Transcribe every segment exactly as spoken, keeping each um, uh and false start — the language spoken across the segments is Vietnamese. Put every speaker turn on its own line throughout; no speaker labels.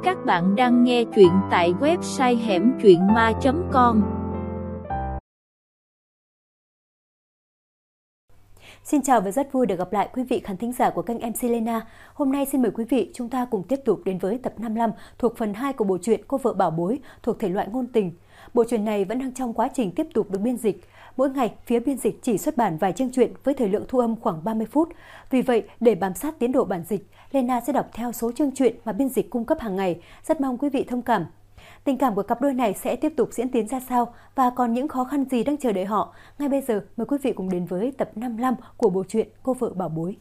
Các bạn đang nghe truyện tại website hẻm truyện ma chấm com.
Xin chào và rất vui được gặp lại quý vị khán thính giả của kênh em xê Lena. Hôm nay xin mời quý vị chúng ta cùng tiếp tục đến với tập năm mươi lăm thuộc phần hai của bộ truyện Cô vợ bảo bối thuộc thể loại ngôn tình. Bộ truyện này vẫn đang trong quá trình tiếp tục được biên dịch. Mỗi ngày, phía biên dịch chỉ xuất bản vài chương truyện với thời lượng thu âm khoảng ba mươi phút. Vì vậy, để bám sát tiến độ bản dịch, Lena sẽ đọc theo số chương truyện mà biên dịch cung cấp hàng ngày. Rất mong quý vị thông cảm. Tình cảm của cặp đôi này sẽ tiếp tục diễn tiến ra sao và còn những khó khăn gì đang chờ đợi họ? Ngay bây giờ, mời quý vị cùng đến với tập năm mươi lăm của bộ truyện Cô vợ bảo bối.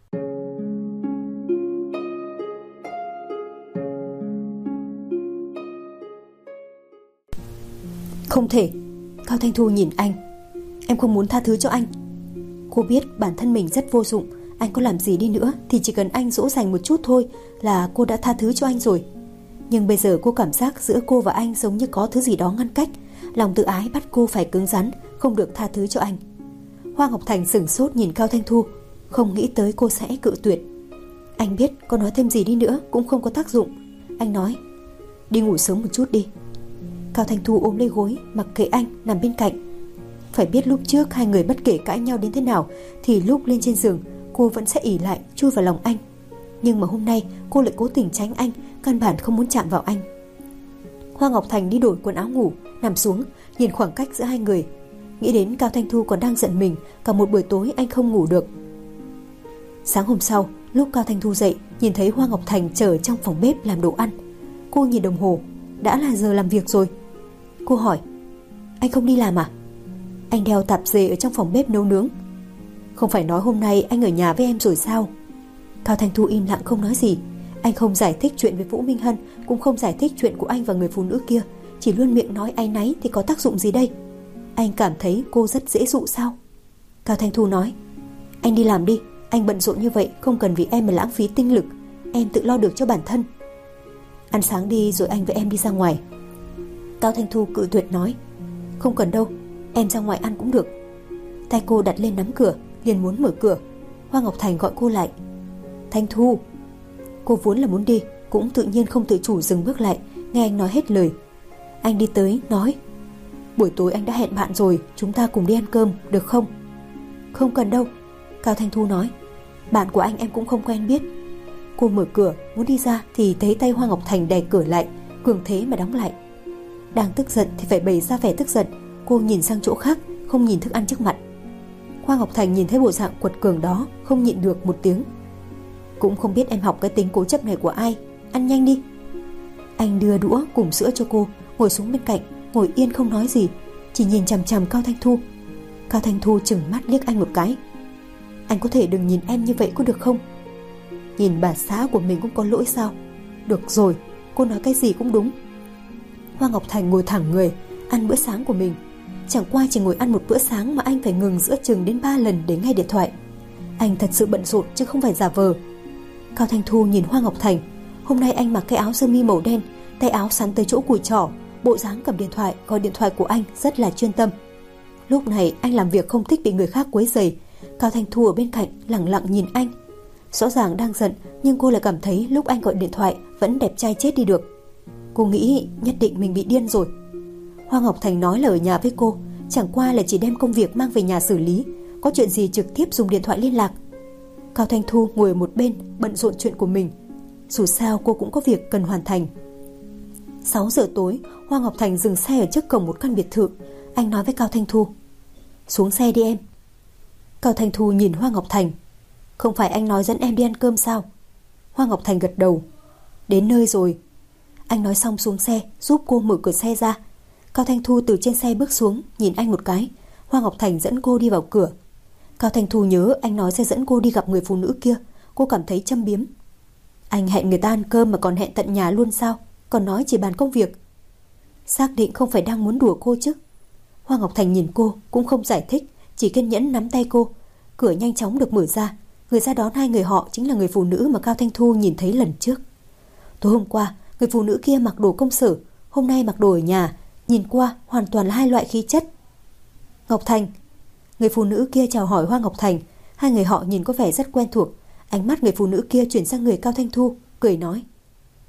Không thể. Cao Thanh Thu nhìn anh. Em không muốn tha thứ cho anh. Cô biết bản thân mình rất vô dụng. Anh có làm gì đi nữa thì chỉ cần anh dỗ dành một chút thôi là cô đã tha thứ cho anh rồi. Nhưng bây giờ cô cảm giác giữa cô và anh giống như có thứ gì đó ngăn cách. Lòng tự ái bắt cô phải cứng rắn, không được tha thứ cho anh. Hoa Ngọc Thành sửng sốt nhìn Cao Thanh Thu, không nghĩ tới cô sẽ cự tuyệt. Anh biết có nói thêm gì đi nữa cũng không có tác dụng. Anh nói, đi ngủ sớm một chút đi. Cao Thanh Thu ôm lấy gối, mặc kệ anh nằm bên cạnh. Phải biết lúc trước hai người bất kể cãi nhau đến thế nào thì lúc lên trên giường cô vẫn sẽ ỉ lại chui vào lòng anh. Nhưng mà hôm nay cô lại cố tình tránh anh, căn bản không muốn chạm vào anh. Hoa Ngọc Thành đi đổi quần áo ngủ, nằm xuống, nhìn khoảng cách giữa hai người. Nghĩ đến Cao Thanh Thu còn đang giận mình, cả một buổi tối anh không ngủ được. Sáng hôm sau, lúc Cao Thanh Thu dậy, nhìn thấy Hoa Ngọc Thành chờ trong phòng bếp làm đồ ăn. Cô nhìn đồng hồ, đã là giờ làm việc rồi. Cô hỏi, anh không đi làm à? Anh đeo tạp dề ở trong phòng bếp nấu nướng. Không phải nói hôm nay anh ở nhà với em rồi sao? Cao Thanh Thu im lặng không nói gì. Anh không giải thích chuyện với Vũ Minh Hân, cũng không giải thích chuyện của anh và người phụ nữ kia, chỉ luôn miệng nói áy náy thì có tác dụng gì đây? Anh cảm thấy cô rất dễ dụ sao? Cao Thanh Thu nói, anh đi làm đi, anh bận rộn như vậy không cần vì em mà lãng phí tinh lực, em tự lo được cho bản thân. Ăn sáng đi rồi anh với em đi ra ngoài. Cao Thanh Thu cự tuyệt nói, không cần đâu, em ra ngoài ăn cũng được. Tay cô đặt lên nắm cửa, liền muốn mở cửa. Hoa Ngọc Thành gọi cô lại. Thanh Thu. Cô vốn là muốn đi, cũng tự nhiên không tự chủ dừng bước lại, nghe anh nói hết lời. Anh đi tới, nói, buổi tối anh đã hẹn bạn rồi, chúng ta cùng đi ăn cơm, được không? Không cần đâu, Cao Thanh Thu nói, bạn của anh em cũng không quen biết. Cô mở cửa, muốn đi ra thì thấy tay Hoa Ngọc Thành đè cửa lại, cường thế mà đóng lại. Đang tức giận thì phải bày ra vẻ tức giận. Cô nhìn sang chỗ khác, không nhìn thức ăn trước mặt. Hoa Ngọc Thành nhìn thấy bộ dạng quật cường đó, không nhịn được một tiếng. Cũng không biết em học cái tính cố chấp này của ai, ăn nhanh đi. Anh đưa đũa cùng sữa cho cô, ngồi xuống bên cạnh, ngồi yên không nói gì, chỉ nhìn chằm chằm Cao Thanh Thu. Cao Thanh Thu trừng mắt liếc anh một cái. Anh có thể đừng nhìn em như vậy có được không? Nhìn bà xã của mình cũng có lỗi sao? Được rồi, cô nói cái gì cũng đúng. Hoa Ngọc Thành ngồi thẳng người, ăn bữa sáng của mình. Chẳng qua chỉ ngồi ăn một bữa sáng mà anh phải ngừng giữa chừng đến ba lần để nghe điện thoại. Anh thật sự bận rộn chứ không phải giả vờ. Cao Thanh Thu nhìn Hoa Ngọc Thành. Hôm nay anh mặc cái áo sơ mi màu đen, tay áo sắn tới chỗ cùi chỏ, bộ dáng cầm điện thoại, gọi điện thoại của anh rất là chuyên tâm. Lúc này anh làm việc không thích bị người khác quấy rầy. Cao Thanh Thu ở bên cạnh lặng lặng nhìn anh. Rõ ràng đang giận, nhưng cô lại cảm thấy lúc anh gọi điện thoại vẫn đẹp trai chết đi được. Cô nghĩ nhất định mình bị điên rồi. Hoa Ngọc Thành nói là ở nhà với cô, chẳng qua là chỉ đem công việc mang về nhà xử lý, có chuyện gì trực tiếp dùng điện thoại liên lạc. Cao Thanh Thu ngồi ở một bên bận rộn chuyện của mình. Dù sao cô cũng có việc cần hoàn thành. Sáu giờ tối, Hoa Ngọc Thành dừng xe ở trước cổng một căn biệt thự. Anh nói với Cao Thanh Thu, xuống xe đi em. Cao Thanh Thu nhìn Hoa Ngọc Thành, không phải anh nói dẫn em đi ăn cơm sao? Hoa Ngọc Thành gật đầu. Đến nơi rồi. Anh nói xong xuống xe, giúp cô mở cửa xe ra. Cao Thanh Thu từ trên xe bước xuống, nhìn anh một cái. Hoa Ngọc Thành dẫn cô đi vào cửa. Cao Thanh Thu nhớ anh nói sẽ dẫn cô đi gặp người phụ nữ kia. Cô cảm thấy châm biếm. Anh hẹn người ta ăn cơm mà còn hẹn tận nhà luôn sao? Còn nói chỉ bàn công việc. Xác định không phải đang muốn đùa cô chứ? Hoa Ngọc Thành nhìn cô cũng không giải thích, chỉ kiên nhẫn nắm tay cô. Cửa nhanh chóng được mở ra. Người ra đón hai người họ chính là người phụ nữ mà Cao Thanh Thu nhìn thấy lần trước. Tối hôm qua, người phụ nữ kia mặc đồ công sở, hôm nay mặc đồ ở nhà, nhìn qua hoàn toàn là hai loại khí chất. Ngọc Thành. Người phụ nữ kia chào hỏi Hoa Ngọc Thành. Hai người họ nhìn có vẻ rất quen thuộc. Ánh mắt người phụ nữ kia chuyển sang người Cao Thanh Thu, cười nói,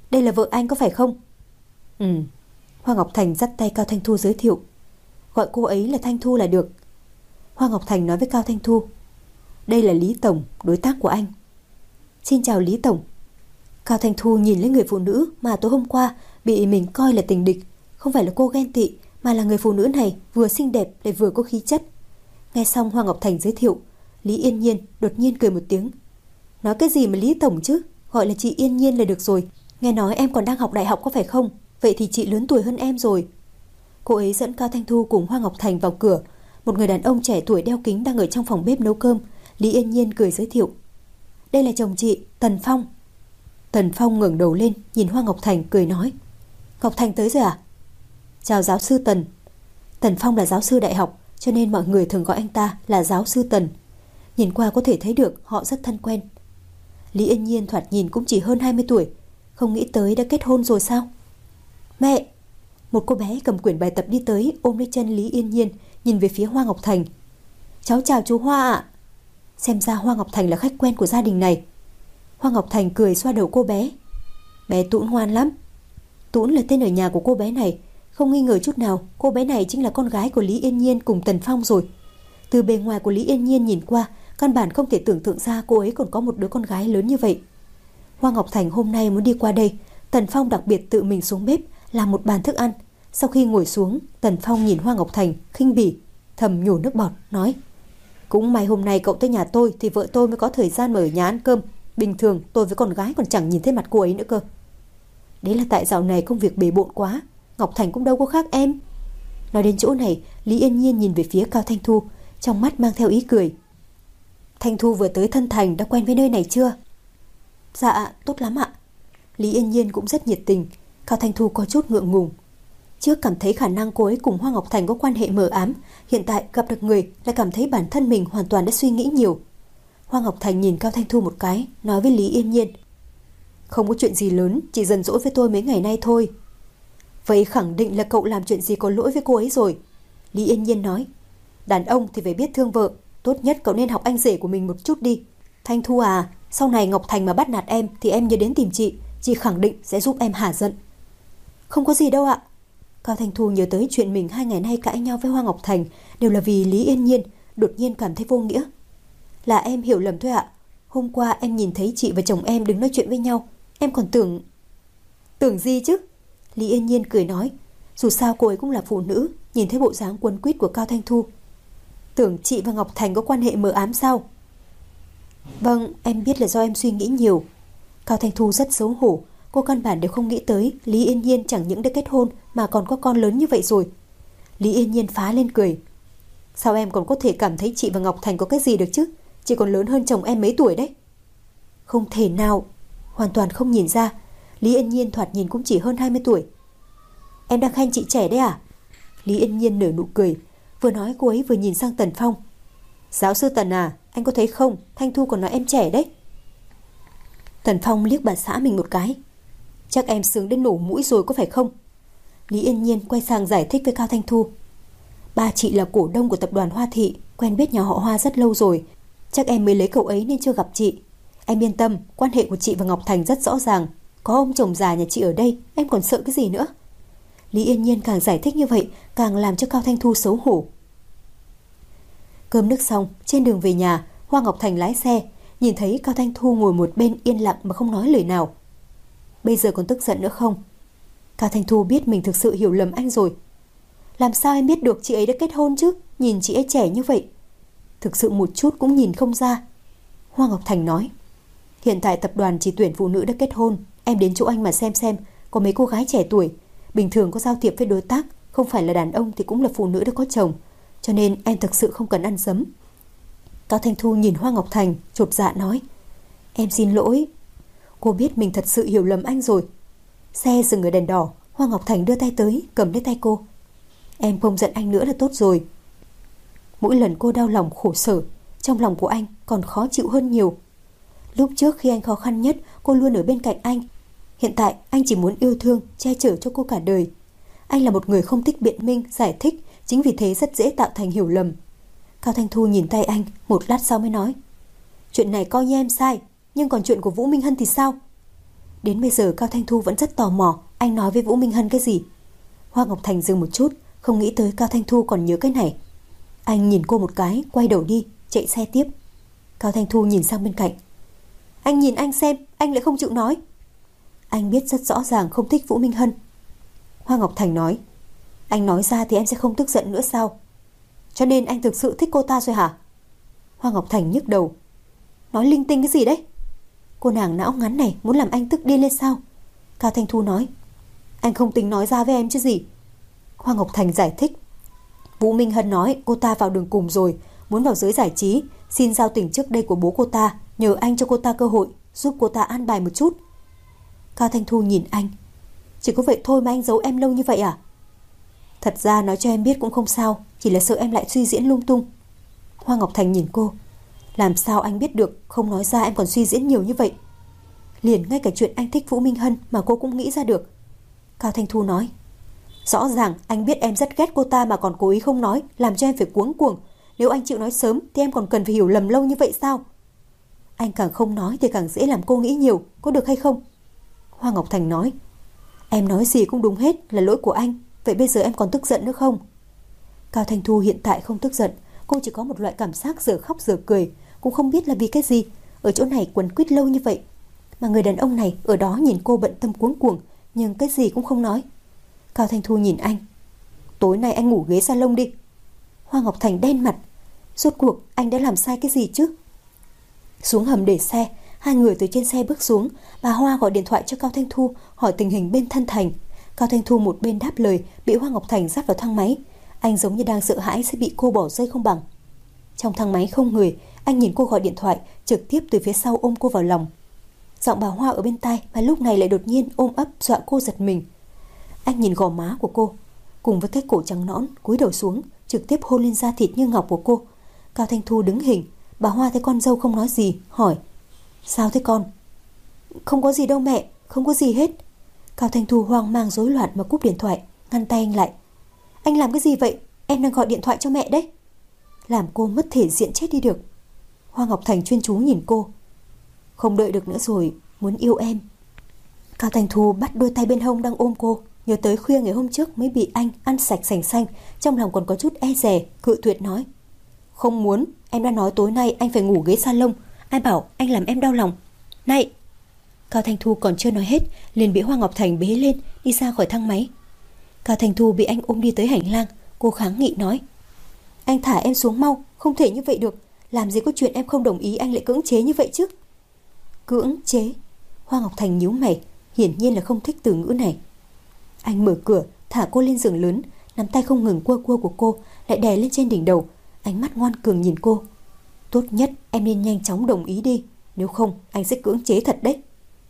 đây là vợ anh có phải không? Ừ. Hoa Ngọc Thành dắt tay Cao Thanh Thu giới thiệu. Gọi cô ấy là Thanh Thu là được. Hoa Ngọc Thành nói với Cao Thanh Thu. Đây là Lý Tổng, đối tác của anh. Xin chào Lý Tổng. Cao Thanh Thu nhìn lấy người phụ nữ mà tối hôm qua bị mình coi là tình địch. Không phải là cô ghen tị, mà là người phụ nữ này vừa xinh đẹp lại vừa có khí chất. Nghe xong Hoa Ngọc Thành giới thiệu, Lý Yên Nhiên đột nhiên cười một tiếng. Nói cái gì mà Lý Tổng chứ, gọi là chị Yên Nhiên là được rồi. Nghe nói em còn đang học đại học có phải không? Vậy thì chị lớn tuổi hơn em rồi. Cô ấy dẫn Cao Thanh Thu cùng Hoa Ngọc Thành vào cửa. Một người đàn ông trẻ tuổi đeo kính đang ở trong phòng bếp nấu cơm. Lý Yên Nhiên cười giới thiệu. Đây là chồng chị, Tần Phong. Tần Phong ngẩng đầu lên nhìn Hoa Ngọc Thành cười nói. Ngọc Thành tới rồi à? Chào giáo sư Tần. Tần Phong là giáo sư đại học, cho nên mọi người thường gọi anh ta là giáo sư Tần. Nhìn qua có thể thấy được họ rất thân quen. Lý Yên Nhiên thoạt nhìn cũng chỉ hơn hai mươi tuổi. Không nghĩ tới đã kết hôn rồi sao? Mẹ! Một cô bé cầm quyển bài tập đi tới ôm lấy chân Lý Yên Nhiên, nhìn về phía Hoa Ngọc Thành. Cháu chào chú Hoa ạ. Xem ra Hoa Ngọc Thành là khách quen của gia đình này. Hoa Ngọc Thành cười xoa đầu cô bé. Bé Tũn ngoan lắm. Tũn là tên ở nhà của cô bé này. Không nghi ngờ chút nào cô bé này chính là con gái của Lý Yên Nhiên cùng Tần Phong rồi. Từ bề ngoài của Lý Yên Nhiên nhìn qua, căn bản không thể tưởng tượng ra cô ấy còn có một đứa con gái lớn như vậy. Hoa Ngọc Thành hôm nay muốn đi qua đây. Tần Phong đặc biệt tự mình xuống bếp làm một bàn thức ăn. Sau khi ngồi xuống, Tần Phong nhìn Hoa Ngọc Thành khinh bỉ, thầm nhổ nước bọt nói. Cũng may hôm nay cậu tới nhà tôi thì vợ tôi mới có thời gian mà ở nhà ăn cơm. Bình thường tôi với con gái còn chẳng nhìn thấy mặt cô ấy nữa cơ. Đấy là tại dạo này công việc bề bộn quá. Ngọc Thành cũng đâu có khác em. Nói đến chỗ này, Lý Yên Nhiên nhìn về phía Cao Thanh Thu, trong mắt mang theo ý cười. Thanh Thu vừa tới Thân Thành đã quen với nơi này chưa? Dạ, tốt lắm ạ. Lý Yên Nhiên cũng rất nhiệt tình. Cao Thanh Thu có chút ngượng ngùng. Trước cảm thấy khả năng cô ấy cùng Hoa Ngọc Thành có quan hệ mờ ám, hiện tại gặp được người lại cảm thấy bản thân mình hoàn toàn đã suy nghĩ nhiều. Hoa Ngọc Thành nhìn Cao Thanh Thu một cái, nói với Lý Yên Nhiên. Không có chuyện gì lớn, chỉ giận dỗi với tôi mấy ngày nay thôi. Vậy khẳng định là cậu làm chuyện gì có lỗi với cô ấy rồi. Lý Yên Nhiên nói. Đàn ông thì phải biết thương vợ. Tốt nhất cậu nên học anh rể của mình một chút đi. Thanh Thu à, sau này Ngọc Thành mà bắt nạt em thì em nhớ đến tìm chị. Chị khẳng định sẽ giúp em hả giận. Không có gì đâu ạ. Cao Thanh Thu nhớ tới chuyện mình hai ngày nay cãi nhau với Hoa Ngọc Thành đều là vì Lý Yên Nhiên, đột nhiên cảm thấy vô nghĩa. Là em hiểu lầm thôi ạ. Hôm qua em nhìn thấy chị và chồng em đứng nói chuyện với nhau. Em còn tưởng... Tưởng gì chứ? Lý Yên Nhiên cười nói. Dù sao cô ấy cũng là phụ nữ. Nhìn thấy bộ dáng quấn quýt của Cao Thanh Thu. Tưởng chị và Ngọc Thành có quan hệ mờ ám sao? Vâng, em biết là do em suy nghĩ nhiều. Cao Thanh Thu rất xấu hổ. Cô căn bản đều không nghĩ tới Lý Yên Nhiên chẳng những đã kết hôn mà còn có con lớn như vậy rồi. Lý Yên Nhiên phá lên cười. Sao em còn có thể cảm thấy chị và Ngọc Thành có cái gì được chứ? Chị còn lớn hơn chồng em mấy tuổi đấy. Không thể nào. Hoàn toàn không nhìn ra. Lý Yên Nhiên thoạt nhìn cũng chỉ hơn hai mươi tuổi. Em đang khen chị trẻ đấy à? Lý Yên Nhiên nở nụ cười. Vừa nói cô ấy vừa nhìn sang Tần Phong. Giáo sư Tần à, anh có thấy không, Thanh Thu còn nói em trẻ đấy. Tần Phong liếc bà xã mình một cái. Chắc em sướng đến nổ mũi rồi có phải không? Lý Yên Nhiên quay sang giải thích với Cao Thanh Thu. Ba chị là cổ đông của tập đoàn Hoa Thị, quen biết nhà họ Hoa rất lâu rồi. Chắc em mới lấy cậu ấy nên chưa gặp chị. Em yên tâm, quan hệ của chị và Ngọc Thành rất rõ ràng. Có ông chồng già nhà chị ở đây, em còn sợ cái gì nữa? Lý Yên Nhiên càng giải thích như vậy, càng làm cho Cao Thanh Thu xấu hổ. Cơm nước xong, trên đường về nhà, Hoa Ngọc Thành lái xe, nhìn thấy Cao Thanh Thu ngồi một bên yên lặng mà không nói lời nào. Bây giờ còn tức giận nữa không? Cao Thanh Thu biết mình thực sự hiểu lầm anh rồi. Làm sao em biết được chị ấy đã kết hôn chứ? Nhìn chị ấy trẻ như vậy. Thực sự một chút cũng nhìn không ra. Hoa Ngọc Thành nói. Hiện tại tập đoàn chỉ tuyển phụ nữ đã kết hôn. Em đến chỗ anh mà xem xem. Có mấy cô gái trẻ tuổi. Bình thường có giao thiệp với đối tác. Không phải là đàn ông thì cũng là phụ nữ đã có chồng. Cho nên em thực sự không cần ăn dấm. Cao Thanh Thu nhìn Hoa Ngọc Thành, chột dạ nói. Em xin lỗi. Cô biết mình thật sự hiểu lầm anh rồi. Xe dừng ở đèn đỏ. Hoa Ngọc Thành đưa tay tới, cầm lấy tay cô. Em không giận anh nữa là tốt rồi. Mỗi lần cô đau lòng khổ sở, trong lòng của anh còn khó chịu hơn nhiều. Lúc trước khi anh khó khăn nhất, cô luôn ở bên cạnh anh. Hiện tại anh chỉ muốn yêu thương, che chở cho cô cả đời. Anh là một người không thích biện minh, giải thích. Chính vì thế rất dễ tạo thành hiểu lầm. Cao Thanh Thu nhìn tay anh, một lát sau mới nói. Chuyện này coi như em sai, nhưng còn chuyện của Vũ Minh Hân thì sao? Đến bây giờ Cao Thanh Thu vẫn rất tò mò anh nói với Vũ Minh Hân cái gì. Hoa Ngọc Thành dừng một chút, không nghĩ tới Cao Thanh Thu còn nhớ cái này. Anh nhìn cô một cái, quay đầu đi, chạy xe tiếp. Cao Thanh Thu nhìn sang bên cạnh. Anh nhìn anh xem, anh lại không chịu nói. Anh biết rất rõ ràng không thích Vũ Minh Hân. Hoa Ngọc Thành nói. Anh nói ra thì em sẽ không tức giận nữa sao? Cho nên anh thực sự thích cô ta rồi hả? Hoa Ngọc Thành nhức đầu. Nói linh tinh cái gì đấy? Cô nàng não ngắn này muốn làm anh tức điên lên sao? Cao Thanh Thu nói. Anh không tính nói ra với em chứ gì. Hoa Ngọc Thành giải thích. Vũ Minh Hân nói cô ta vào đường cùng rồi, muốn vào giới giải trí, xin giao tình trước đây của bố cô ta, nhờ anh cho cô ta cơ hội, giúp cô ta an bài một chút. Cao Thanh Thu nhìn anh. Chỉ có vậy thôi mà anh giấu em lâu như vậy à? Thật ra nói cho em biết cũng không sao, chỉ là sợ em lại suy diễn lung tung. Hoa Ngọc Thành nhìn cô. Làm sao anh biết được, không nói ra em còn suy diễn nhiều như vậy? Liền ngay cả chuyện anh thích Vũ Minh Hân mà cô cũng nghĩ ra được. Cao Thanh Thu nói. Rõ ràng anh biết em rất ghét cô ta mà còn cố ý không nói, làm cho em phải cuống cuồng. Nếu anh chịu nói sớm thì em còn cần phải hiểu lầm lâu như vậy sao? Anh càng không nói thì càng dễ làm cô nghĩ nhiều, có được hay không? Hoa Ngọc Thành nói. Em nói gì cũng đúng hết, là lỗi của anh. Vậy bây giờ em còn tức giận nữa không? Cao Thanh Thu hiện tại không tức giận. Cô chỉ có một loại cảm giác giờ khóc giờ cười, cũng không biết là vì cái gì. Ở chỗ này quấn quýt lâu như vậy, mà người đàn ông này ở đó nhìn cô bận tâm cuống cuồng, nhưng cái gì cũng không nói. Cao Thanh Thu nhìn anh. Tối nay anh ngủ ghế salon đi. Hoa Ngọc Thành đen mặt. Rốt cuộc anh đã làm sai cái gì chứ? Xuống hầm để xe, hai người từ trên xe bước xuống. Bà Hoa gọi điện thoại cho Cao Thanh Thu, hỏi tình hình bên Thân Thành. Cao Thanh Thu một bên đáp lời, bị Hoa Ngọc Thành dắt vào thang máy. Anh giống như đang sợ hãi sẽ bị cô bỏ rơi không bằng. Trong thang máy không người, anh nhìn cô gọi điện thoại, trực tiếp từ phía sau ôm cô vào lòng. Giọng bà Hoa ở bên tai mà lúc này lại đột nhiên ôm ấp dọa cô giật mình. Anh nhìn gò má của cô, cùng với cái cổ trắng nõn, cúi đầu xuống, trực tiếp hôn lên da thịt như ngọc của cô. Cao Thanh Thu đứng hình. Bà Hoa thấy con dâu không nói gì, hỏi. Sao thế con? Không có gì đâu mẹ, không có gì hết. Cao Thanh Thu hoang mang rối loạn mà cúp điện thoại, ngăn tay anh lại. Anh làm cái gì vậy? Em đang gọi điện thoại cho mẹ đấy. Làm cô mất thể diện chết đi được. Hoa Ngọc Thành chuyên chú nhìn cô. Không đợi được nữa rồi, muốn yêu em. Cao Thanh Thu bắt đôi tay bên hông đang ôm cô, nhớ tới khuya ngày hôm trước mới bị anh ăn sạch sành xanh, trong lòng còn có chút e dè, cự tuyệt nói. Không muốn, em đã nói tối nay anh phải ngủ ghế salon. Ai bảo anh làm em đau lòng. Này! Cao Thanh Thu còn chưa nói hết, liền bị Hoa Ngọc Thành bế lên, đi ra khỏi thang máy. Cao Thanh Thu bị anh ôm đi tới hành lang. Cô kháng nghị nói. Anh thả em xuống mau, không thể như vậy được. Làm gì có chuyện em không đồng ý anh lại cưỡng chế như vậy chứ? Cưỡng chế? Hoa Ngọc Thành nhíu mày, hiển nhiên là không thích từ ngữ này. Anh mở cửa, thả cô lên giường lớn, nắm tay không ngừng cua cua của cô, lại đè lên trên đỉnh đầu, ánh mắt ngoan cường nhìn cô. Tốt nhất em nên nhanh chóng đồng ý đi, nếu không anh sẽ cưỡng chế thật đấy.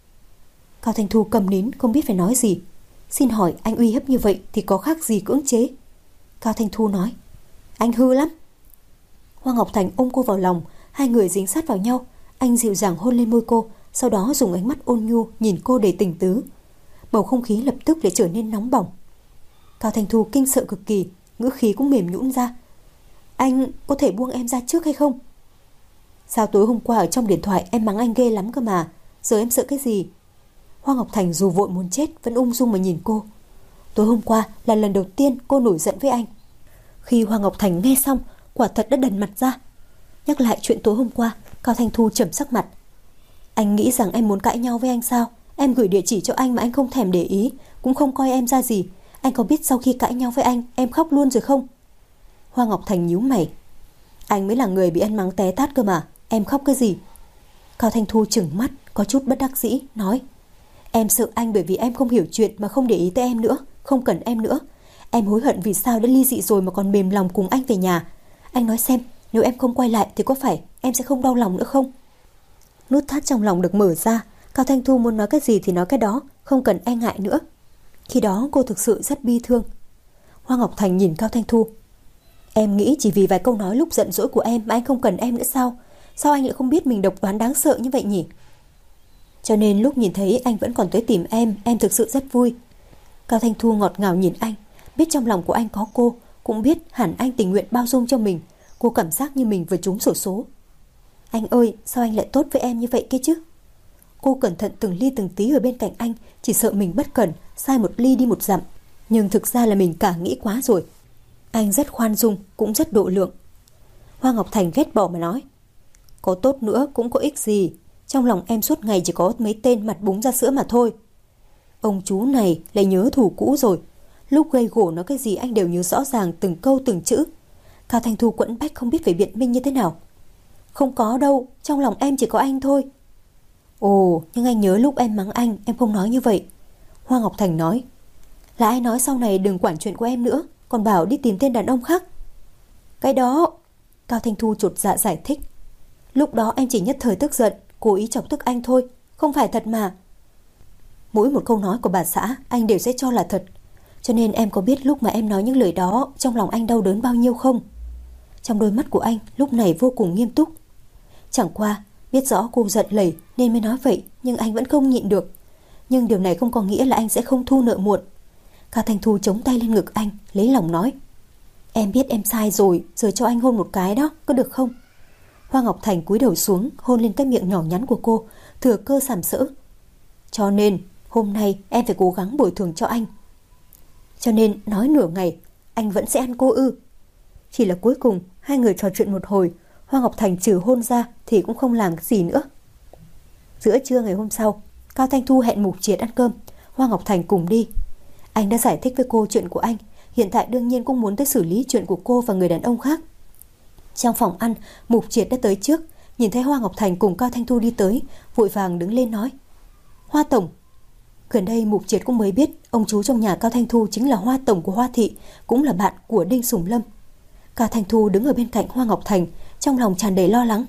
Cao Thanh Thu cầm nín không biết phải nói gì. Xin hỏi anh uy hiếp như vậy thì có khác gì cưỡng chế? Cao Thanh Thu nói. Anh hư lắm. Hoa Ngọc Thành ôm cô vào lòng, hai người dính sát vào nhau. Anh dịu dàng hôn lên môi cô, sau đó dùng ánh mắt ôn nhu nhìn cô đầy tình tứ. Bầu không khí lập tức lại trở nên nóng bỏng. Cao Thanh Thu kinh sợ cực kỳ, ngữ khí cũng mềm nhũn ra. Anh có thể buông em ra trước hay không? Sao tối hôm qua ở trong điện thoại em mắng anh ghê lắm cơ mà, giờ em sợ cái gì? Hoa Ngọc Thành dù vội muốn chết vẫn ung dung mà nhìn cô. Tối hôm qua là lần đầu tiên cô nổi giận với anh. Khi Hoa Ngọc Thành nghe xong, quả thật đã đần mặt ra. Nhắc lại chuyện tối hôm qua, Cao Thanh Thu trầm sắc mặt. Anh nghĩ rằng em muốn cãi nhau với anh sao? Em gửi địa chỉ cho anh mà anh không thèm để ý, cũng không coi em ra gì. Anh có biết sau khi cãi nhau với anh em khóc luôn rồi không? Hoa Ngọc Thành nhíu mày. Anh mới là người bị anh mắng té tát cơ mà, em khóc cái gì? Cao Thanh Thu trừng mắt, có chút bất đắc dĩ, nói. Em sợ anh bởi vì em không hiểu chuyện mà không để ý tới em nữa, không cần em nữa. Em hối hận vì sao đã ly dị rồi mà còn mềm lòng cùng anh về nhà. Anh nói xem, nếu em không quay lại thì có phải em sẽ không đau lòng nữa không? Nút thắt trong lòng được mở ra. Cao Thanh Thu muốn nói cái gì thì nói cái đó, không cần e ngại nữa. Khi đó cô thực sự rất bi thương. Hoa Ngọc Thành nhìn Cao Thanh Thu. Em nghĩ chỉ vì vài câu nói lúc giận dỗi của em mà anh không cần em nữa sao? Sao anh lại không biết mình độc đoán đáng sợ như vậy nhỉ? Cho nên lúc nhìn thấy anh vẫn còn tới tìm em, em thực sự rất vui. Cao Thanh Thu ngọt ngào nhìn anh, biết trong lòng của anh có cô, cũng biết hẳn anh tình nguyện bao dung cho mình. Cô cảm giác như mình vừa trúng xổ số. Anh ơi, sao anh lại tốt với em như vậy kia chứ? Cô cẩn thận từng ly từng tí ở bên cạnh anh, chỉ sợ mình bất cẩn, sai một ly đi một dặm. Nhưng thực ra là mình cả nghĩ quá rồi. Anh rất khoan dung, cũng rất độ lượng. Hoa Ngọc Thành ghét bỏ mà nói, có tốt nữa cũng có ích gì. Trong lòng em suốt ngày chỉ có mấy tên mặt búng ra sữa mà thôi. Ông chú này lại nhớ thủ cũ rồi. Lúc gây gổ nói cái gì anh đều nhớ rõ ràng từng câu từng chữ. Cao Thanh Thu quẫn bách không biết phải biện minh như thế nào. Không có đâu, trong lòng em chỉ có anh thôi. Ồ, nhưng anh nhớ lúc em mắng anh, em không nói như vậy. Hoa Ngọc Thành nói, là ai nói sau này đừng quản chuyện của em nữa, còn bảo đi tìm tên đàn ông khác. Cái đó, Cao Thanh Thu chột dạ giải thích, lúc đó em chỉ nhất thời tức giận, cố ý chọc tức anh thôi, không phải thật mà. Mỗi một câu nói của bà xã anh đều sẽ cho là thật. Cho nên em có biết lúc mà em nói những lời đó trong lòng anh đau đớn bao nhiêu không? Trong đôi mắt của anh lúc này vô cùng nghiêm túc. Chẳng qua biết rõ cô giận lẩy nên mới nói vậy, nhưng anh vẫn không nhịn được. Nhưng điều này không có nghĩa là anh sẽ không thu nợ muộn. Cao Thanh Thu chống tay lên ngực anh, lấy lòng nói, em biết em sai rồi, giờ cho anh hôn một cái đó, có được không? Hoa Ngọc Thành cúi đầu xuống, hôn lên cái miệng nhỏ nhắn của cô, thừa cơ sàm sỡ. Cho nên hôm nay em phải cố gắng bồi thường cho anh. Cho nên nói nửa ngày anh vẫn sẽ ăn cô ư? Chỉ là cuối cùng hai người trò chuyện một hồi, Hoa Ngọc Thành trừ hôn ra thì cũng không làm cái gì nữa. Giữa trưa ngày hôm sau, Cao Thanh Thu hẹn Mục Triệt ăn cơm, Hoa Ngọc Thành cùng đi. Anh đã giải thích với cô chuyện của anh, hiện tại đương nhiên cũng muốn tới xử lý chuyện của cô và người đàn ông khác. Trong phòng ăn, Mục Triệt đã tới trước, nhìn thấy Hoa Ngọc Thành cùng Cao Thanh Thu đi tới, vội vàng đứng lên nói, Hoa Tổng. Gần đây Mục Triệt cũng mới biết ông chú trong nhà Cao Thanh Thu chính là Hoa Tổng của Hoa Thị, cũng là bạn của Đinh Sủng Lâm. Cao Thanh Thu đứng ở bên cạnh Hoa Ngọc Thành, trong lòng tràn đầy lo lắng.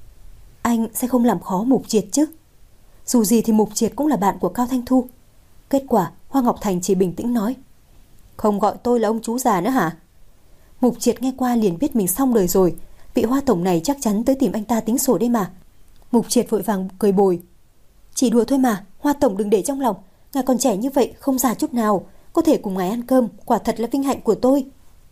Anh sẽ không làm khó Mục Triệt chứ? Dù gì thì Mục Triệt cũng là bạn của Cao Thanh Thu. Kết quả Hoa Ngọc Thành chỉ bình tĩnh nói, không gọi tôi là ông chú già nữa hả? Mục Triệt nghe qua liền biết mình xong đời rồi, vị Hoa Tổng này chắc chắn tới tìm anh ta tính sổ đây mà. Mục Triệt vội vàng cười bồi, chỉ đùa thôi mà, Hoa Tổng đừng để trong lòng, ngài còn trẻ như vậy không già chút nào, có thể cùng ngài ăn cơm, quả thật là vinh hạnh của tôi.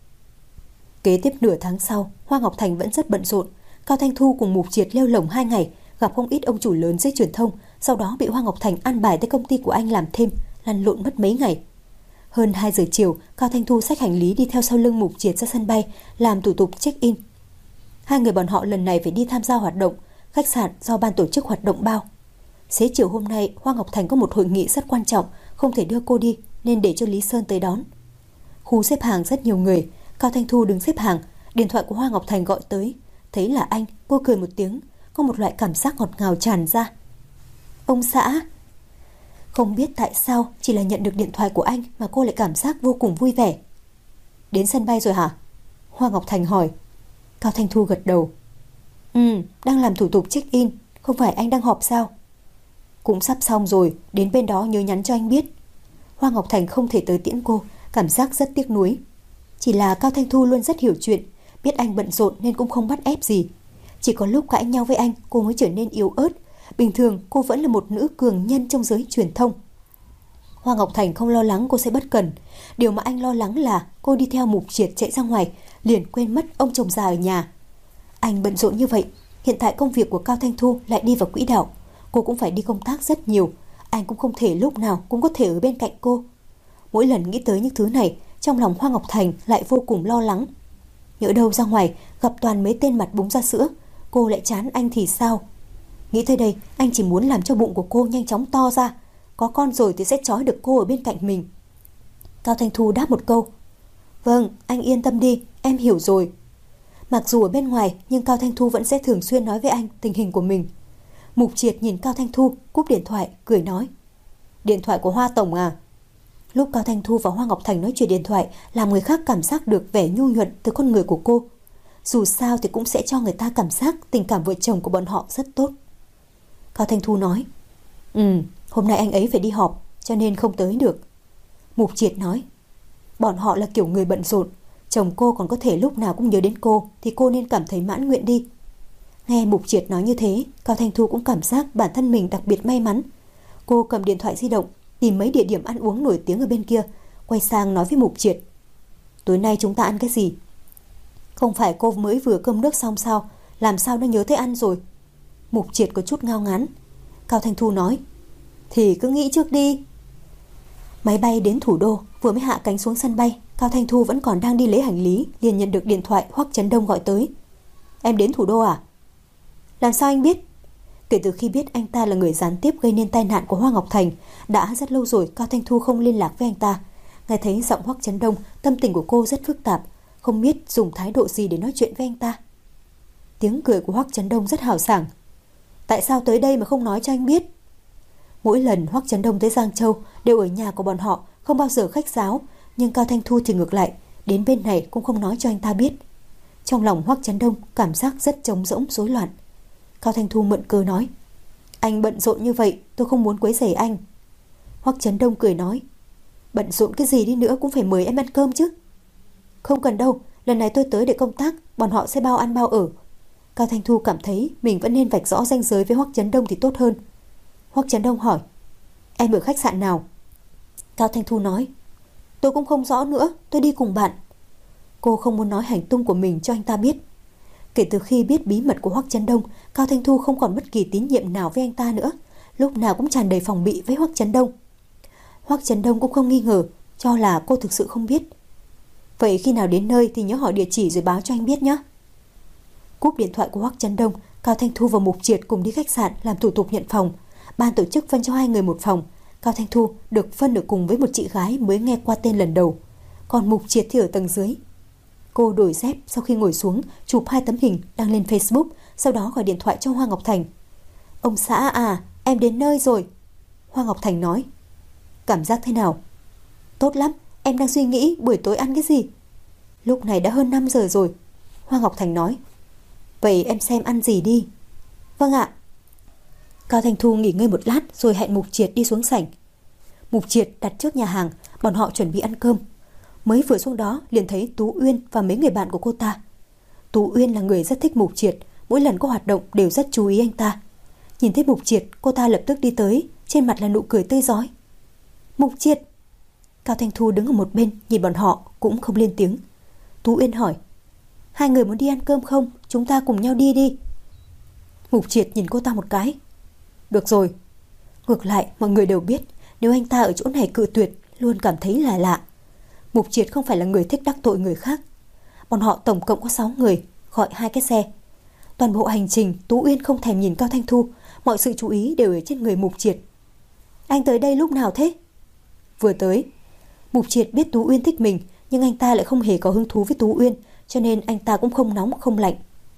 Kế tiếp nửa tháng sau, Hoa Ngọc Thành vẫn rất bận rộn. Cao Thanh Thu cùng Mục Triệt lêu lổng hai ngày, gặp không ít ông chủ lớn giới truyền thông, sau đó bị Hoa Ngọc Thành an bài tới công ty của anh làm thêm, lăn lộn mất mấy ngày. Hơn hai giờ chiều, Cao Thanh Thu xách hành lý đi theo sau lưng Mục Triệt ra sân bay, làm thủ tục check-in. Hai người bọn họ lần này phải đi tham gia hoạt động, khách sạn do ban tổ chức hoạt động bao. Xế chiều hôm nay, Hoa Ngọc Thành có một hội nghị rất quan trọng, không thể đưa cô đi nên để cho Lý Sơn tới đón. Khu xếp hàng rất nhiều người, Cao Thanh Thu đứng xếp hàng, điện thoại của Hoa Ngọc Thành gọi tới, thấy là anh, cô cười một tiếng, có một loại cảm giác ngọt ngào tràn ra. Ông xã. Không biết tại sao, chỉ là nhận được điện thoại của anh mà cô lại cảm giác vô cùng vui vẻ. Đến sân bay rồi hả? Hoa Ngọc Thành hỏi. Cao Thanh Thu gật đầu. Ừ, đang làm thủ tục check-in, không phải anh đang họp sao? Cũng sắp xong rồi, đến bên đó nhớ nhắn cho anh biết. Hoa Ngọc Thành không thể tới tiễn cô, cảm giác rất tiếc nuối. Chỉ là Cao Thanh Thu luôn rất hiểu chuyện, biết anh bận rộn nên cũng không bắt ép gì. Chỉ có lúc cãi nhau với anh cô mới trở nên yếu ớt. Bình thường cô vẫn là một nữ cường nhân trong giới truyền thông. Hoa Ngọc Thành không lo lắng cô sẽ bất cẩn. Điều mà anh lo lắng là cô đi theo Mục Triệt chạy ra ngoài, liền quên mất ông chồng già ở nhà. Anh bận rộn như vậy, hiện tại công việc của Cao Thanh Thu lại đi vào quỹ đạo. Cô cũng phải đi công tác rất nhiều, anh cũng không thể lúc nào cũng có thể ở bên cạnh cô. Mỗi lần nghĩ tới những thứ này, trong lòng Hoa Ngọc Thành lại vô cùng lo lắng. Nhỡ đâu ra ngoài gặp toàn mấy tên mặt búng ra sữa, cô lại chán anh thì sao? Nghĩ tới đây, anh chỉ muốn làm cho bụng của cô nhanh chóng to ra, có con rồi thì sẽ trói được cô ở bên cạnh mình. Cao Thanh Thu đáp một câu. Vâng, anh yên tâm đi, em hiểu rồi. Mặc dù ở bên ngoài, nhưng Cao Thanh Thu vẫn sẽ thường xuyên nói với anh tình hình của mình. Mục Triệt nhìn Cao Thanh Thu, cúp điện thoại, cười nói. Điện thoại của Hoa Tổng à? Lúc Cao Thanh Thu và Hoa Ngọc Thành nói chuyện điện thoại, làm người khác cảm giác được vẻ nhu nhuận từ con người của cô. Dù sao thì cũng sẽ cho người ta cảm giác tình cảm vợ chồng của bọn họ rất tốt. Cao Thanh Thu nói. Ừ, hôm nay anh ấy phải đi họp, cho nên không tới được. Mục Triệt nói. Bọn họ là kiểu người bận rộn, chồng cô còn có thể lúc nào cũng nhớ đến cô, thì cô nên cảm thấy mãn nguyện đi. Nghe Mục Triệt nói như thế, Cao Thanh Thu cũng cảm giác bản thân mình đặc biệt may mắn. Cô cầm điện thoại di động, tìm mấy địa điểm ăn uống nổi tiếng ở bên kia, quay sang nói với Mục Triệt. Tối nay chúng ta ăn cái gì? Không phải cô mới vừa cơm nước xong sao, làm sao đã nhớ tới ăn rồi? Mục Triệt có chút ngao ngán. Cao Thanh Thu nói. Thì cứ nghĩ trước đi. Máy bay đến thủ đô, vừa mới hạ cánh xuống sân bay, Cao Thanh Thu vẫn còn đang đi lấy hành lý, liền nhận được điện thoại Hoắc Chấn Đông gọi tới. Em đến thủ đô à? Làm sao anh biết? Kể từ khi biết anh ta là người gián tiếp gây nên tai nạn của Hoa Ngọc Thành, đã rất lâu rồi Cao Thanh Thu không liên lạc với anh ta. Nghe thấy giọng Hoắc Chấn Đông, tâm tình của cô rất phức tạp, không biết dùng thái độ gì để nói chuyện với anh ta. Tiếng cười của Hoắc Chấn Đông rất hào sảng. Tại sao tới đây mà không nói cho anh biết? Mỗi lần Hoắc Chấn Đông tới Giang Châu đều ở nhà của bọn họ, không bao giờ khách sáo, nhưng Cao Thanh Thu thì ngược lại, đến bên này cũng không nói cho anh ta biết. Trong lòng Hoắc Chấn Đông cảm giác rất trống rỗng rối loạn. Cao Thanh Thu mượn cơ nói. Anh bận rộn như vậy, tôi không muốn quấy rầy anh. Hoắc Chấn Đông cười nói. Bận rộn cái gì đi nữa cũng phải mời em ăn cơm chứ. Không cần đâu, lần này tôi tới để công tác, bọn họ sẽ bao ăn bao ở. Cao Thanh Thu cảm thấy mình vẫn nên vạch rõ ranh giới với Hoắc Chấn Đông thì tốt hơn. Hoắc Chấn Đông hỏi. Em ở khách sạn nào? Cao Thanh Thu nói. Tôi cũng không rõ nữa, tôi đi cùng bạn. Cô không muốn nói hành tung của mình cho anh ta biết. Kể từ khi biết bí mật của Hoắc Chấn Đông, Cao Thanh Thu không còn bất kỳ tín nhiệm nào với anh ta nữa, lúc nào cũng tràn đầy phòng bị với Hoắc Chấn Đông. Hoắc Chấn Đông cũng không nghi ngờ, cho là cô thực sự không biết. Vậy khi nào đến nơi thì nhớ hỏi địa chỉ rồi báo cho anh biết nhé. Cúp điện thoại của Hoắc Chấn Đông, Cao Thanh Thu và Mục Triệt cùng đi khách sạn làm thủ tục nhận phòng. Ban tổ chức phân cho hai người một phòng. Cao Thanh Thu được phân ở cùng với một chị gái mới nghe qua tên lần đầu, còn Mục Triệt thì ở tầng dưới. Cô đổi dép sau khi ngồi xuống, chụp hai tấm hình đăng lên Facebook, sau đó gọi điện thoại cho Hoa Ngọc Thành. Ông xã à, em đến nơi rồi. Hoa Ngọc Thành nói. Cảm giác thế nào? Tốt lắm, em đang suy nghĩ buổi tối ăn cái gì. Lúc này đã hơn năm giờ rồi. Hoa Ngọc Thành nói. Vậy em xem ăn gì đi. Vâng ạ. Cao Thanh Thu nghỉ ngơi một lát rồi hẹn Mục Triệt đi xuống sảnh. Mục Triệt đặt trước nhà hàng, bọn họ chuẩn bị ăn cơm. Mới vừa xuống đó liền thấy Tú Uyên và mấy người bạn của cô ta. Tú Uyên là người rất thích Mục Triệt, mỗi lần có hoạt động đều rất chú ý anh ta. Nhìn thấy Mục Triệt, cô ta lập tức đi tới, trên mặt là nụ cười tươi rói. Mục Triệt. Cao Thanh Thu đứng ở một bên nhìn bọn họ cũng không lên tiếng. Tú Uyên hỏi. Hai người muốn đi ăn cơm không? Chúng ta cùng nhau đi đi. Mục Triệt nhìn cô ta một cái. Được rồi. Ngược lại mọi người đều biết, nếu anh ta ở chỗ này cự tuyệt luôn cảm thấy là lạ. Mục Triệt không phải là người thích đắc tội người khác. Bọn họ tổng cộng có sáu người, gọi hai cái xe. Toàn bộ hành trình Tú Uyên không thèm nhìn Cao Thanh Thu, mọi sự chú ý đều ở trên người Mục Triệt. Anh tới đây lúc nào thế? Vừa tới. Mục Triệt biết Tú Uyên thích mình, nhưng anh ta lại không hề có hứng thú với Tú Uyên, cho nên anh ta cũng không nóng không lạnh.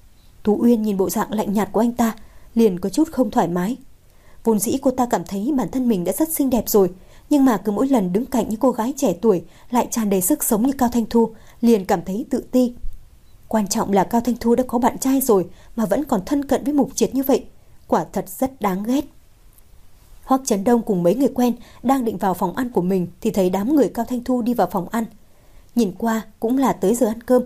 Tú Uyên nhìn bộ dạng lạnh nhạt của anh ta, liền có chút không thoải mái. Vốn dĩ cô ta cảm thấy bản thân mình đã rất xinh đẹp rồi, nhưng mà cứ mỗi lần đứng cạnh những cô gái trẻ tuổi lại tràn đầy sức sống như Cao Thanh Thu, liền cảm thấy tự ti. Quan trọng là Cao Thanh Thu đã có bạn trai rồi mà vẫn còn thân cận với Mục Triệt như vậy, quả thật rất đáng ghét. Hoắc Chấn Đông cùng mấy người quen đang định vào phòng ăn của mình thì thấy đám người Cao Thanh Thu đi vào phòng ăn. Nhìn qua cũng là tới giờ ăn cơm.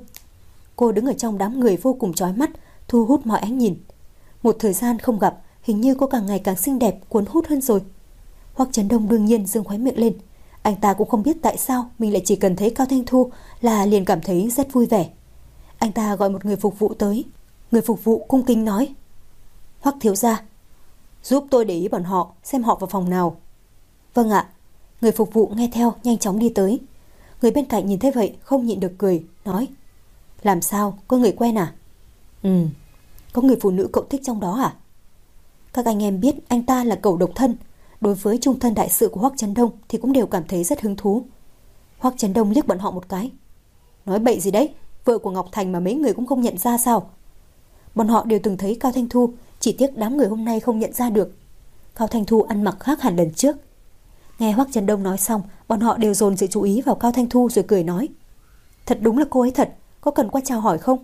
Cô đứng ở trong đám người vô cùng chói mắt, thu hút mọi ánh nhìn. Một thời gian không gặp, hình như cô càng ngày càng xinh đẹp, cuốn hút hơn rồi. Hoắc Chấn Đông đương nhiên giương khóe miệng lên. Anh ta cũng không biết tại sao mình lại chỉ cần thấy Cao Thanh Thu là liền cảm thấy rất vui vẻ. Anh ta gọi một người phục vụ tới. Người phục vụ cung kính nói. Hoắc thiếu gia, giúp tôi để ý bọn họ, xem họ vào phòng nào. Vâng ạ. Người phục vụ nghe theo nhanh chóng đi tới. Người bên cạnh nhìn thấy vậy không nhịn được cười, nói. Làm sao, có người quen à? Ừ. Có người phụ nữ cậu thích trong đó à? Các anh em biết anh ta là cậu độc thân, đối với trung thân đại sự của Hoắc Chấn Đông thì cũng đều cảm thấy rất hứng thú. Hoắc Chấn Đông liếc bọn họ một cái. Nói bậy gì đấy, vợ của Ngọc Thành mà mấy người cũng không nhận ra sao? Bọn họ đều từng thấy Cao Thanh Thu, chỉ tiếc đám người hôm nay không nhận ra được. Cao Thanh Thu ăn mặc khác hẳn lần trước. Nghe Hoắc Chấn Đông nói xong, bọn họ đều dồn sự chú ý vào Cao Thanh Thu rồi cười nói. Thật đúng là cô ấy thật, có cần qua chào hỏi không?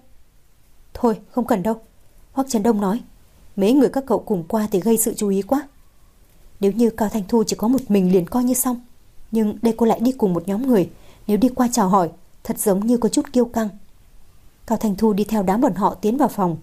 Thôi, không cần đâu. Hoắc Chấn Đông nói. Mấy người các cậu cùng qua thì gây sự chú ý quá. Nếu như Cao Thanh Thu chỉ có một mình liền coi như xong, nhưng đây cô lại đi cùng một nhóm người, nếu đi qua chào hỏi thật giống như có chút kiêu căng. Cao Thanh Thu đi theo đám bọn họ tiến vào phòng.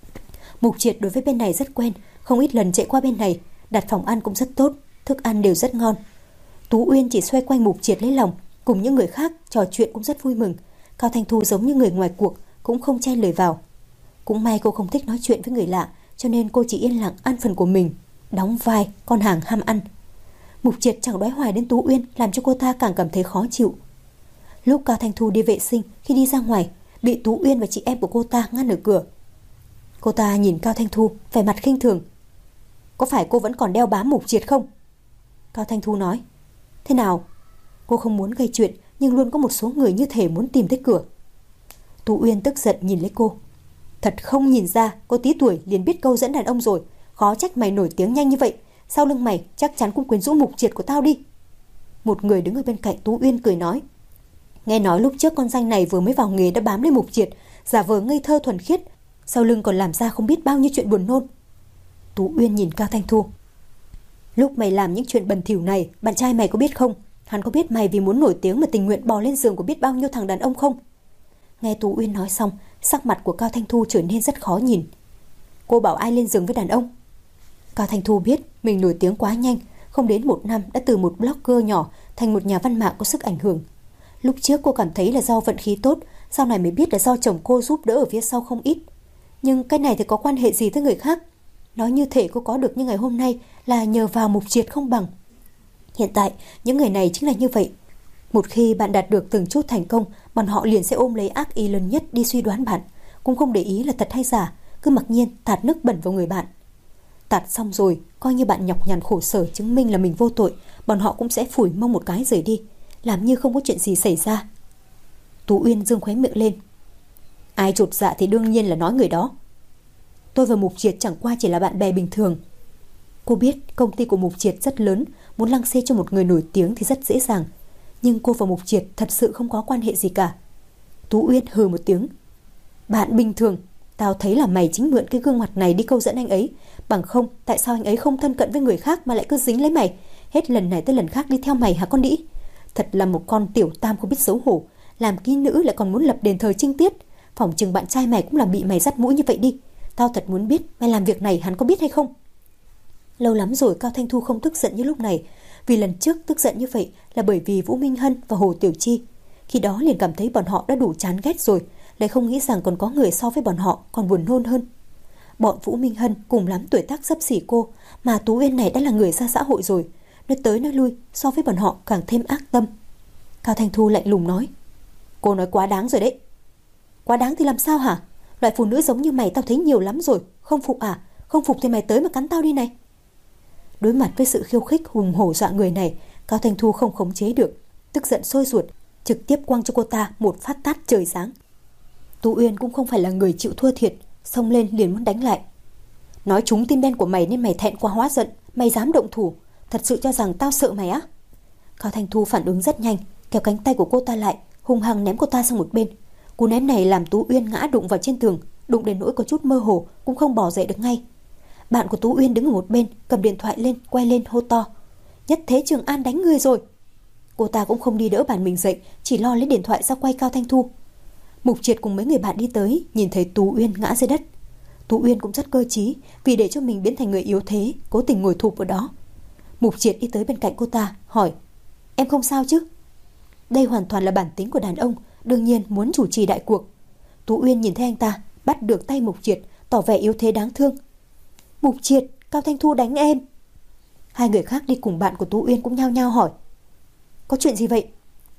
Mục Triệt đối với bên này rất quen, không ít lần chạy qua bên này, đặt phòng ăn cũng rất tốt, thức ăn đều rất ngon. Tú Uyên chỉ xoay quanh Mục Triệt lấy lòng, cùng những người khác trò chuyện cũng rất vui mừng. Cao Thanh Thu giống như người ngoài cuộc, cũng không chen lời vào. Cũng may cô không thích nói chuyện với người lạ, cho nên cô chỉ yên lặng ăn phần của mình. đóng vai con hàng ham ăn. Mục Triệt chẳng đoái hoài đến Tú Uyên, làm cho cô ta càng cảm thấy khó chịu. Lúc Cao Thanh Thu đi vệ sinh, khi đi ra ngoài bị Tú Uyên và chị em của cô ta ngăn ở cửa. Cô ta nhìn Cao Thanh Thu vẻ mặt khinh thường. Có phải cô vẫn còn đeo bám Mục Triệt không? Cao Thanh Thu nói. Thế nào? Cô không muốn gây chuyện, nhưng luôn có một số người như thể muốn tìm tới cửa. Tú Uyên tức giận nhìn lấy cô. Thật không nhìn ra, cô tí tuổi liền biết câu dẫn đàn ông rồi. Khó trách mày nổi tiếng nhanh như vậy. Sau lưng mày chắc chắn cũng quyến rũ Mục Triệt của tao đi. Một người đứng ở bên cạnh Tú Uyên cười nói. Nghe nói lúc trước con danh này vừa mới vào nghề đã bám lấy Mục Triệt, giả vờ ngây thơ thuần khiết, sau lưng còn làm ra không biết bao nhiêu chuyện buồn nôn. Tú Uyên nhìn Cao Thanh Thu. Lúc mày làm những chuyện bẩn thỉu này, bạn trai mày có biết không? Hắn có biết mày vì muốn nổi tiếng mà tình nguyện bò lên giường của biết bao nhiêu thằng đàn ông không? Nghe Tú Uyên nói xong, sắc mặt của Cao Thanh Thu trở nên rất khó nhìn. Cô bảo ai lên giường với đàn ông? Cao Thanh Thu biết mình nổi tiếng quá nhanh, không đến một năm đã từ một blogger nhỏ thành một nhà văn mạng có sức ảnh hưởng. Lúc trước cô cảm thấy là do vận khí tốt, sau này mới biết là do chồng cô giúp đỡ ở phía sau không ít. Nhưng cái này thì có quan hệ gì tới người khác? Nói như thể cô có được như ngày hôm nay là nhờ vào Mục Triệt không bằng. Hiện tại, những người này chính là như vậy. Một khi bạn đạt được từng chút thành công, bọn họ liền sẽ ôm lấy ác ý lớn nhất đi suy đoán bạn, cũng không để ý là thật hay giả, cứ mặc nhiên tạt nước bẩn vào người bạn. Tạt xong rồi, coi như bạn nhọc nhằn khổ sở chứng minh là mình vô tội, bọn họ cũng sẽ phủi mông một cái rời đi, làm như không có chuyện gì xảy ra. Tú Uyên dương khóe miệng lên. Ai chột dạ thì đương nhiên là nói người đó. Tôi và Mục Triệt chẳng qua chỉ là bạn bè bình thường. Cô biết công ty của Mục Triệt rất lớn, muốn lăng xê cho một người nổi tiếng thì rất dễ dàng. Nhưng cô và Mục Triệt thật sự không có quan hệ gì cả. Tú Uyên hừ một tiếng. Bạn bình thường, tao thấy là mày chính mượn cái gương mặt này đi câu dẫn anh ấy. Bằng không, tại sao anh ấy không thân cận với người khác mà lại cứ dính lấy mày? Hết lần này tới lần khác đi theo mày hả con đĩ? Thật là một con tiểu tam không biết xấu hổ. Làm kỹ nữ lại còn muốn lập đền thờ trinh tiết. Phỏng chừng bạn trai mày cũng là bị mày dắt mũi như vậy đi. Tao thật muốn biết mày làm việc này hắn có biết hay không. Lâu lắm rồi Cao Thanh Thu không tức giận như lúc này. Vì lần trước tức giận như vậy là bởi vì Vũ Minh Hân và Hồ Tiểu Chi. Khi đó liền cảm thấy bọn họ đã đủ chán ghét rồi, lại không nghĩ rằng còn có người so với bọn họ còn buồn nôn hơn. Bọn Vũ Minh Hân cùng lắm tuổi tác xấp xỉ cô, mà Tú Uyên này đã là người ra xã hội rồi, nói tới nói lui so với bọn họ càng thêm ác tâm. Cao Thanh Thu lạnh lùng nói. Cô nói quá đáng rồi đấy. Quá đáng thì làm sao hả? Loại phụ nữ giống như mày tao thấy nhiều lắm rồi. Không phục à? Không phục thì mày tới mà cắn tao đi này. Đối mặt với sự khiêu khích hùng hổ dọa người này, Cao Thanh Thu không khống chế được, tức giận sôi ruột, trực tiếp quăng cho cô ta một phát tát trời giáng. Tú Uyên cũng không phải là người chịu thua thiệt, xông lên liền muốn đánh lại. Nói trúng tim đen của mày nên mày thẹn quá hóa giận, mày dám động thủ, thật sự cho rằng tao sợ mày á? Cao Thanh Thu phản ứng rất nhanh, kéo cánh tay của cô ta lại, hung hăng ném cô ta sang một bên. Cú ném này làm Tú Uyên ngã đụng vào trên tường, đụng đến nỗi có chút mơ hồ, cũng không bò dậy được ngay. Bạn của Tú Uyên đứng ở một bên, cầm điện thoại lên, quay lên hô to. Nhất Thế Trường An đánh người rồi. Cô ta cũng không đi đỡ bạn mình dậy, chỉ lo lấy điện thoại ra quay Cao Thanh Thu. Mục Triệt cùng mấy người bạn đi tới, nhìn thấy Tú Uyên ngã dưới đất. Tú Uyên cũng rất cơ trí, vì để cho mình biến thành người yếu thế, cố tình ngồi thụp ở đó. Mục Triệt đi tới bên cạnh cô ta, hỏi. Em không sao chứ? Đây hoàn toàn là bản tính của đàn ông, đương nhiên muốn chủ trì đại cuộc. Tú Uyên nhìn thấy anh ta, bắt được tay Mục Triệt, tỏ vẻ yếu thế đáng thương. Mục Triệt, Cao Thanh Thu đánh em. Hai người khác đi cùng bạn của Tú Uyên cũng nhao nhao hỏi. Có chuyện gì vậy?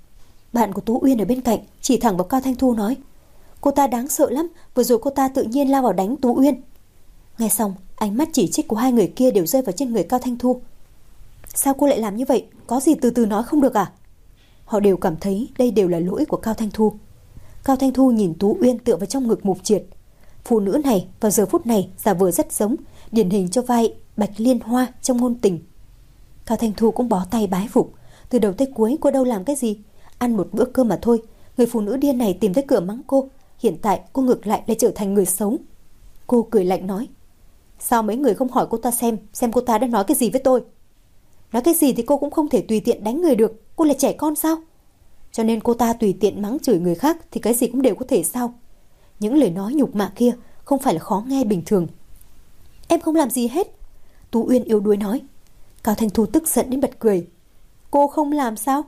Bạn của Tú Uyên ở bên cạnh chỉ thẳng vào Cao Thanh Thu nói. Cô ta đáng sợ lắm, vừa rồi cô ta tự nhiên lao vào đánh Tú Uyên. Nghe xong, ánh mắt chỉ trích của hai người kia đều rơi vào trên người Cao Thanh Thu. Sao cô lại làm như vậy? Có gì từ từ nói không được à? Họ đều cảm thấy đây đều là lỗi của Cao Thanh Thu. Cao Thanh Thu nhìn Tú Uyên tựa vào trong ngực Mục Triệt. Phụ nữ này vào giờ phút này giả vờ rất giống, điển hình cho vai Bạch Liên Hoa trong ngôn tình. Cao Thanh Thu cũng bó tay bái phục. Từ đầu tới cuối cô đâu làm cái gì, ăn một bữa cơm mà thôi. Người phụ nữ điên này tìm tới cửa mắng cô, hiện tại cô ngược lại lại trở thành người xấu. Cô cười lạnh nói. Sao mấy người không hỏi cô ta xem Xem cô ta đã nói cái gì với tôi? Nói cái gì thì cô cũng không thể tùy tiện đánh người được. Cô là trẻ con sao? Cho nên cô ta tùy tiện mắng chửi người khác thì cái gì cũng đều có thể sao? Những lời nói nhục mạ kia không phải là khó nghe bình thường. Em không làm gì hết, Tú Uyên yếu đuối nói. Cao Thanh Thu tức giận đến bật cười. Cô không làm sao?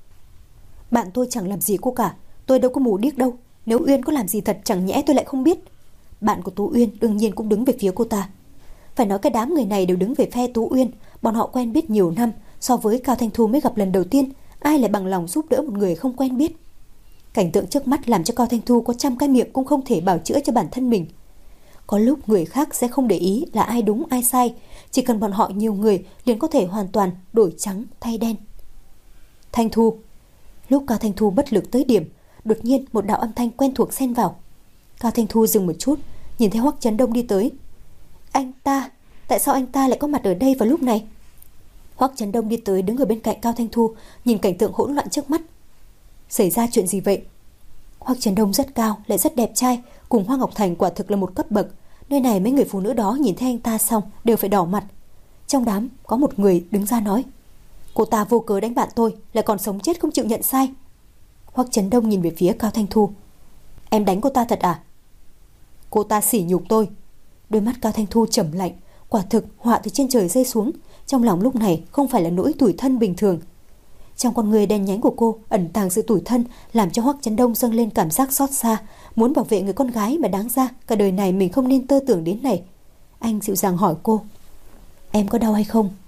Bạn tôi chẳng làm gì cô cả, tôi đâu có mù điếc đâu. Nếu Uyên có làm gì thật chẳng nhẽ tôi lại không biết. Bạn của Tú Uyên đương nhiên cũng đứng về phía cô ta. Phải nói cái đám người này đều đứng về phe Tú Uyên. Bọn họ quen biết nhiều năm, so với Cao Thanh Thu mới gặp lần đầu tiên, ai lại bằng lòng giúp đỡ một người không quen biết. Cảnh tượng trước mắt làm cho Cao Thanh Thu có trăm cái miệng cũng không thể bào chữa cho bản thân mình. Có lúc người khác sẽ không để ý là ai đúng ai sai, chỉ cần bọn họ nhiều người liền có thể hoàn toàn đổi trắng thay đen. Thanh Thu. Lúc Cao Thanh Thu bất lực tới điểm, đột nhiên một đạo âm thanh quen thuộc xen vào. Cao Thanh Thu dừng một chút, nhìn thấy Hoắc Chấn Đông đi tới. Anh ta, tại sao anh ta lại có mặt ở đây vào lúc này? Hoắc Chấn Đông đi tới đứng ở bên cạnh Cao Thanh Thu, nhìn cảnh tượng hỗn loạn trước mắt. Xảy ra chuyện gì vậy? Hoắc Chấn Đông rất cao, lại rất đẹp trai, cùng Hoa Ngọc Thành quả thực là một cấp bậc. Nơi này mấy người phụ nữ đó nhìn thấy anh ta xong đều phải đỏ mặt. Trong đám có một người đứng ra nói: cô ta vô cớ đánh bạn tôi, lại còn sống chết không chịu nhận sai. Hoắc Chấn Đông nhìn về phía Cao Thanh Thu. Em đánh cô ta thật à? Cô ta sỉ nhục tôi. Đôi mắt Cao Thanh Thu trầm lạnh, quả thực họa từ trên trời rơi xuống. Trong lòng lúc này không phải là nỗi tủi thân bình thường. Trong con người đen nhánh của cô ẩn tàng sự tủi thân, làm cho Hoắc Chấn Đông dâng lên cảm giác xót xa, muốn bảo vệ người con gái mà đáng ra cả đời này mình không nên tơ tưởng đến này. Anh dịu dàng hỏi cô: em có đau hay không?